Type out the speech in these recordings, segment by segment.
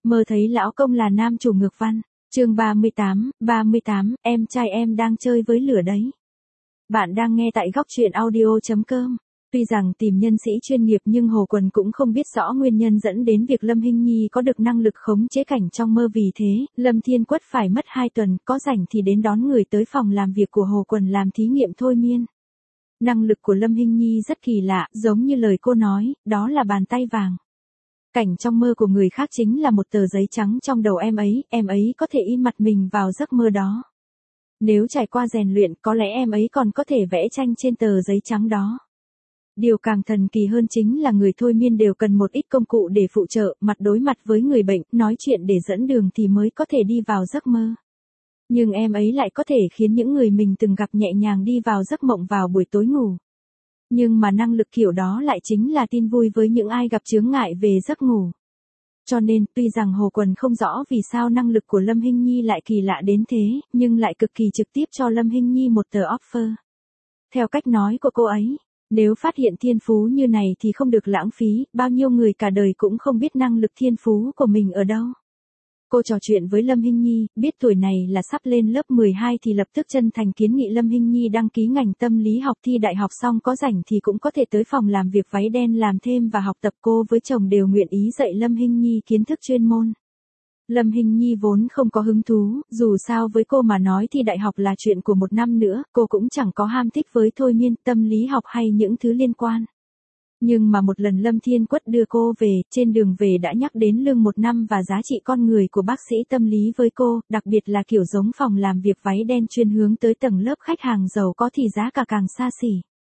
Mơ thấy lão công là nam chủ ngược văn. Chương 38, em trai em đang chơi với lửa đấy. Bạn đang nghe tại góc truyện audio.com. Tuy rằng tìm nhân sĩ chuyên nghiệp nhưng Hồ Quần cũng không biết rõ nguyên nhân dẫn đến việc Lâm Hinh Nhi có được năng lực khống chế cảnh trong mơ, vì thế, Lâm Thiên Quất phải mất 2 tuần, có rảnh thì đến đón người tới phòng làm việc của Hồ Quần làm thí nghiệm thôi miên. Năng lực của Lâm Hinh Nhi rất kỳ lạ, giống như lời cô nói, đó là bàn tay vàng. Cảnh trong mơ của người khác chính là một tờ giấy trắng trong đầu em ấy có thể in mặt mình vào giấc mơ đó. Nếu trải qua rèn luyện, có lẽ em ấy còn có thể vẽ tranh trên tờ giấy trắng đó. Điều càng thần kỳ hơn chính là người thôi miên đều cần một ít công cụ để phụ trợ, mặt đối mặt với người bệnh, nói chuyện để dẫn đường thì mới có thể đi vào giấc mơ. Nhưng em ấy lại có thể khiến những người mình từng gặp nhẹ nhàng đi vào giấc mộng vào buổi tối ngủ. Nhưng mà năng lực kiểu đó lại chính là tin vui với những ai gặp chướng ngại về giấc ngủ. Cho nên, tuy rằng Hồ Quần không rõ vì sao năng lực của Lâm Hinh Nhi lại kỳ lạ đến thế, nhưng lại cực kỳ trực tiếp cho Lâm Hinh Nhi một tờ offer. Theo cách nói của cô ấy, nếu phát hiện thiên phú như này thì không được lãng phí, bao nhiêu người cả đời cũng không biết năng lực thiên phú của mình ở đâu. Cô trò chuyện với Lâm Hinh Nhi, biết tuổi này là sắp lên lớp 12 thì lập tức chân thành kiến nghị Lâm Hinh Nhi đăng ký ngành tâm lý học, thi đại học xong có rảnh thì cũng có thể tới phòng làm việc váy đen làm thêm và học tập. Cô với chồng đều nguyện ý dạy Lâm Hinh Nhi kiến thức chuyên môn. Lâm Hinh Nhi vốn không có hứng thú, dù sao với cô mà nói thi đại học là chuyện của 1 năm nữa, cô cũng chẳng có ham thích với thôi miên, tâm lý học hay những thứ liên quan. Nhưng mà một lần Lâm Thiên Quất đưa cô về, trên đường về đã nhắc đến lương 1 năm và giá trị con người của bác sĩ tâm lý với cô, đặc biệt là kiểu giống phòng làm việc váy đen chuyên hướng tới tầng lớp khách hàng giàu có thì giá cả càng xa xỉ.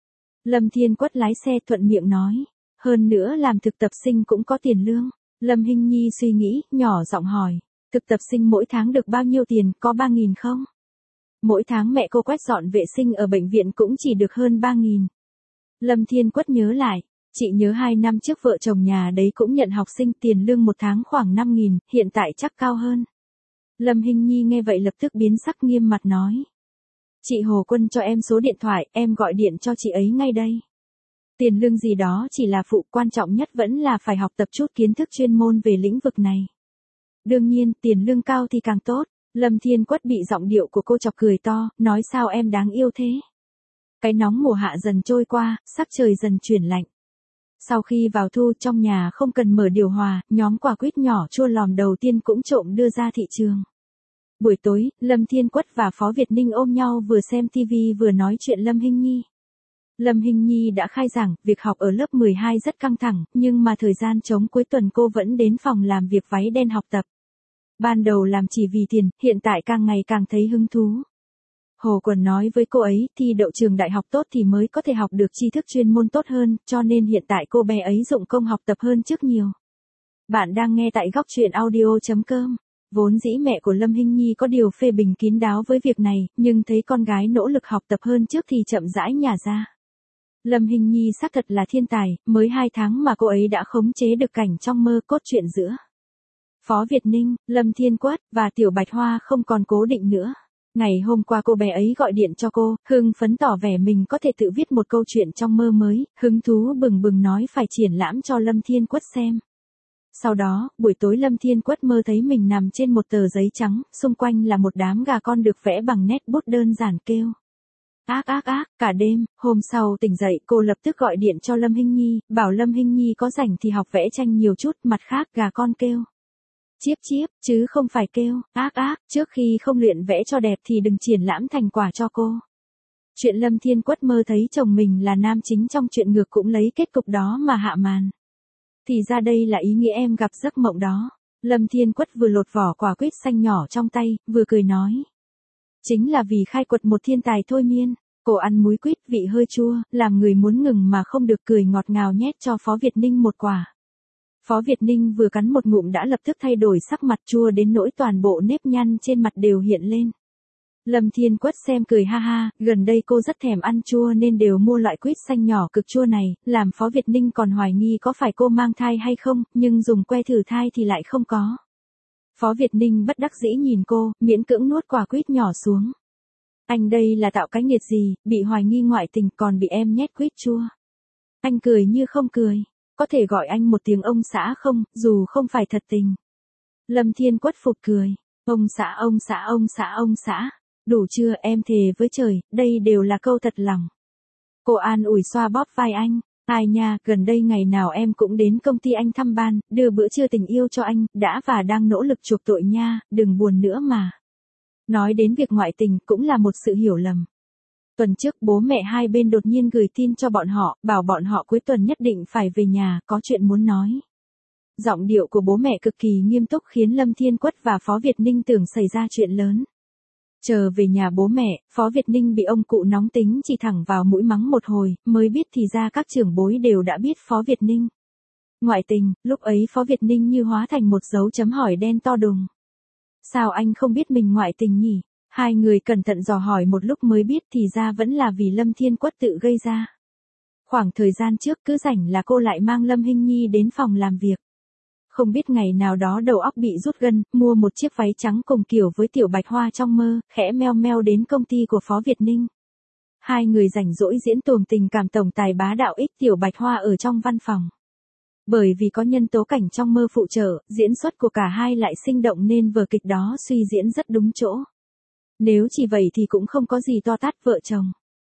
Lâm Thiên Quất lái xe thuận miệng nói, hơn nữa làm thực tập sinh cũng có tiền lương. Lâm Hinh Nhi suy nghĩ, nhỏ giọng hỏi, thực tập sinh mỗi tháng được bao nhiêu tiền, có 3.000 không? Mỗi tháng mẹ cô quét dọn vệ sinh ở bệnh viện cũng chỉ được hơn 3.000. Lâm Thiên Quất nhớ lại. Chị nhớ 2 năm trước vợ chồng nhà đấy cũng nhận học sinh, tiền lương 1 tháng khoảng 5.000, hiện tại chắc cao hơn. Lâm Hinh Nhi nghe vậy lập tức biến sắc, nghiêm mặt nói. Chị Hồ Quân cho em số điện thoại, em gọi điện cho chị ấy ngay đây. Tiền lương gì đó chỉ là phụ, quan trọng nhất vẫn là phải học tập chút kiến thức chuyên môn về lĩnh vực này. Đương nhiên, tiền lương cao thì càng tốt. Lâm Thiên Quất bị giọng điệu của cô chọc cười to, nói sao em đáng yêu thế. Cái nóng mùa hạ dần trôi qua, sắc trời dần chuyển lạnh. Sau khi vào thu, trong nhà không cần mở điều hòa, nhóm quả quýt nhỏ chua lòm đầu tiên cũng trộm đưa ra thị trường. Buổi tối, Lâm Thiên Quất và Phó Việt Ninh ôm nhau vừa xem TV vừa nói chuyện Lâm Hinh Nhi. Lâm Hinh Nhi đã khai giảng, việc học ở lớp 12 rất căng thẳng, nhưng mà thời gian trống cuối tuần cô vẫn đến phòng làm việc váy đen học tập. Ban đầu làm chỉ vì tiền, hiện tại càng ngày càng thấy hứng thú. Hồ Quần nói với cô ấy, thi đậu trường đại học tốt thì mới có thể học được tri thức chuyên môn tốt hơn, cho nên hiện tại cô bé ấy dụng công học tập hơn trước nhiều. Bạn đang nghe tại góc truyện audio.com. Vốn dĩ mẹ của Lâm Hinh Nhi có điều phê bình kín đáo với việc này, nhưng thấy con gái nỗ lực học tập hơn trước thì chậm rãi nhả ra. Lâm Hinh Nhi xác thật là thiên tài, mới 2 tháng mà cô ấy đã khống chế được cảnh trong mơ, cốt truyện giữa Phó Việt Ninh, Lâm Thiên Quất và Tiểu Bạch Hoa không còn cố định nữa. Ngày hôm qua cô bé ấy gọi điện cho cô, hưng phấn tỏ vẻ mình có thể tự viết một câu chuyện trong mơ mới, hứng thú bừng bừng nói phải triển lãm cho Lâm Thiên Quất xem. Sau đó, buổi tối Lâm Thiên Quất mơ thấy mình nằm trên một tờ giấy trắng, xung quanh là một đám gà con được vẽ bằng nét bút đơn giản kêu. Ác ác ác, cả đêm, hôm sau tỉnh dậy cô lập tức gọi điện cho Lâm Hinh Nhi, bảo Lâm Hinh Nhi có rảnh thì học vẽ tranh nhiều chút, mặt khác gà con kêu. Chiếp chiếp, chứ không phải kêu, ác ác, trước khi không luyện vẽ cho đẹp thì đừng triển lãm thành quả cho cô. Chuyện Lâm Thiên Quất mơ thấy chồng mình là nam chính trong chuyện ngược cũng lấy kết cục đó mà hạ màn. Thì ra đây là ý nghĩa em gặp giấc mộng đó. Lâm Thiên Quất vừa lột vỏ quả quýt xanh nhỏ trong tay, vừa cười nói. Chính là vì khai quật một thiên tài thôi miên. Cô ăn múi quýt vị hơi chua, làm người muốn ngừng mà không được, cười ngọt ngào nhét cho Phó Việt Ninh một quả. Phó Việt Ninh vừa cắn một ngụm đã lập tức thay đổi sắc mặt, chua đến nỗi toàn bộ nếp nhăn trên mặt đều hiện lên. Lâm Thiên Quất xem cười ha ha, gần đây cô rất thèm ăn chua nên đều mua loại quýt xanh nhỏ cực chua này, làm Phó Việt Ninh còn hoài nghi có phải cô mang thai hay không, nhưng dùng que thử thai thì lại không có. Phó Việt Ninh bất đắc dĩ nhìn cô, miễn cưỡng nuốt quả quýt nhỏ xuống. Anh đây là tạo cái nghiệt gì, bị hoài nghi ngoại tình còn bị em nhét quýt chua. Anh cười như không cười. Có thể gọi anh một tiếng ông xã không, dù không phải thật tình. Lâm Thiên Quất phụt cười. Ông xã. Đủ chưa, em thề với trời, đây đều là câu thật lòng. Cô an ủi xoa bóp vai anh. Ai nha, gần đây ngày nào em cũng đến công ty anh thăm ban, đưa bữa trưa tình yêu cho anh, đã và đang nỗ lực chuộc tội nha, đừng buồn nữa mà. Nói đến việc ngoại tình cũng là một sự hiểu lầm. Tuần trước bố mẹ hai bên đột nhiên gửi tin cho bọn họ, bảo bọn họ cuối tuần nhất định phải về nhà, có chuyện muốn nói. Giọng điệu của bố mẹ cực kỳ nghiêm túc khiến Lâm Thiên Quất và Phó Việt Ninh tưởng xảy ra chuyện lớn. Chờ về nhà bố mẹ, Phó Việt Ninh bị ông cụ nóng tính chỉ thẳng vào mũi mắng một hồi, mới biết thì ra các trưởng bối đều đã biết Phó Việt Ninh ngoại tình, lúc ấy Phó Việt Ninh như hóa thành một dấu chấm hỏi đen to đùng. Sao anh không biết mình ngoại tình nhỉ? Hai người cẩn thận dò hỏi một lúc mới biết thì ra vẫn là vì Lâm Thiên Quất tự gây ra. Khoảng thời gian trước cứ rảnh là cô lại mang Lâm Hinh Nhi đến phòng làm việc. Không biết ngày nào đó đầu óc bị rút gân, mua một chiếc váy trắng cùng kiểu với Tiểu Bạch Hoa trong mơ, khẽ meo meo đến công ty của Phó Việt Ninh. Hai người rảnh rỗi diễn tuồng tình cảm tổng tài bá đạo ích Tiểu Bạch Hoa ở trong văn phòng. Bởi vì có nhân tố cảnh trong mơ phụ trợ, diễn xuất của cả hai lại sinh động nên vở kịch đó suy diễn rất đúng chỗ. Nếu chỉ vậy thì cũng không có gì to tát vợ chồng.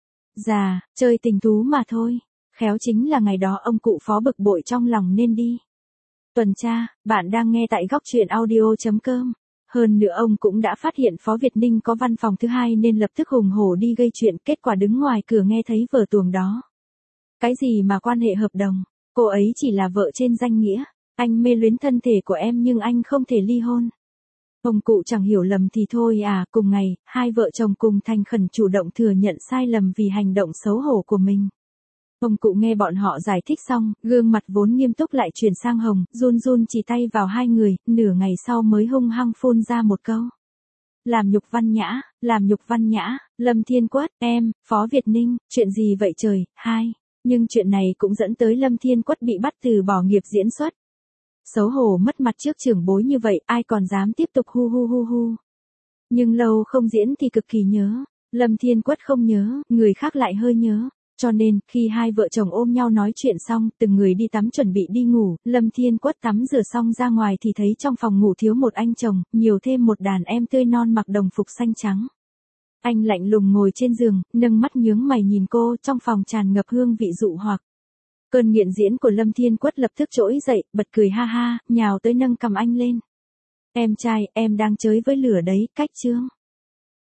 Già, chơi tình thú mà thôi. Khéo chính là ngày đó ông cụ Phó bực bội trong lòng nên đi tuần tra. Bạn đang nghe tại góc truyện audio.com. Hơn nữa ông cũng đã phát hiện Phó Việt Ninh có văn phòng thứ hai nên lập tức hùng hổ đi gây chuyện, kết quả đứng ngoài cửa nghe thấy vở tuồng đó. Cái gì mà quan hệ hợp đồng, cô ấy chỉ là vợ trên danh nghĩa, anh mê luyến thân thể của em nhưng anh không thể ly hôn. Ông cụ chẳng hiểu lầm thì thôi à, cùng ngày, hai vợ chồng cùng thành khẩn chủ động thừa nhận sai lầm vì hành động xấu hổ của mình. Ông cụ nghe bọn họ giải thích xong, gương mặt vốn nghiêm túc lại chuyển sang hồng, run run chỉ tay vào hai người, nửa ngày sau mới hung hăng phun ra một câu. Làm nhục văn nhã, Lâm Thiên Quất, em, Phó Việt Ninh, chuyện gì vậy trời, hai. Nhưng chuyện này cũng dẫn tới Lâm Thiên Quất bị bắt từ bỏ nghiệp diễn xuất. Xấu hổ mất mặt trước trưởng bối như vậy, ai còn dám tiếp tục hu. Nhưng lâu không diễn thì cực kỳ nhớ. Lâm Thiên Quất không nhớ, người khác lại hơi nhớ. Cho nên, khi hai vợ chồng ôm nhau nói chuyện xong, từng người đi tắm chuẩn bị đi ngủ, Lâm Thiên Quất tắm rửa xong ra ngoài thì thấy trong phòng ngủ thiếu một anh chồng, nhiều thêm một đàn em tươi non mặc đồng phục xanh trắng. Anh lạnh lùng ngồi trên giường, nâng mắt nhướng mày nhìn cô, trong phòng tràn ngập hương vị dụ hoặc. Cơn nghiện diễn của Lâm Thiên Quất lập tức trỗi dậy, bật cười ha ha, nhào tới nâng cầm anh lên. Em trai, em đang chơi với lửa đấy, cách chương.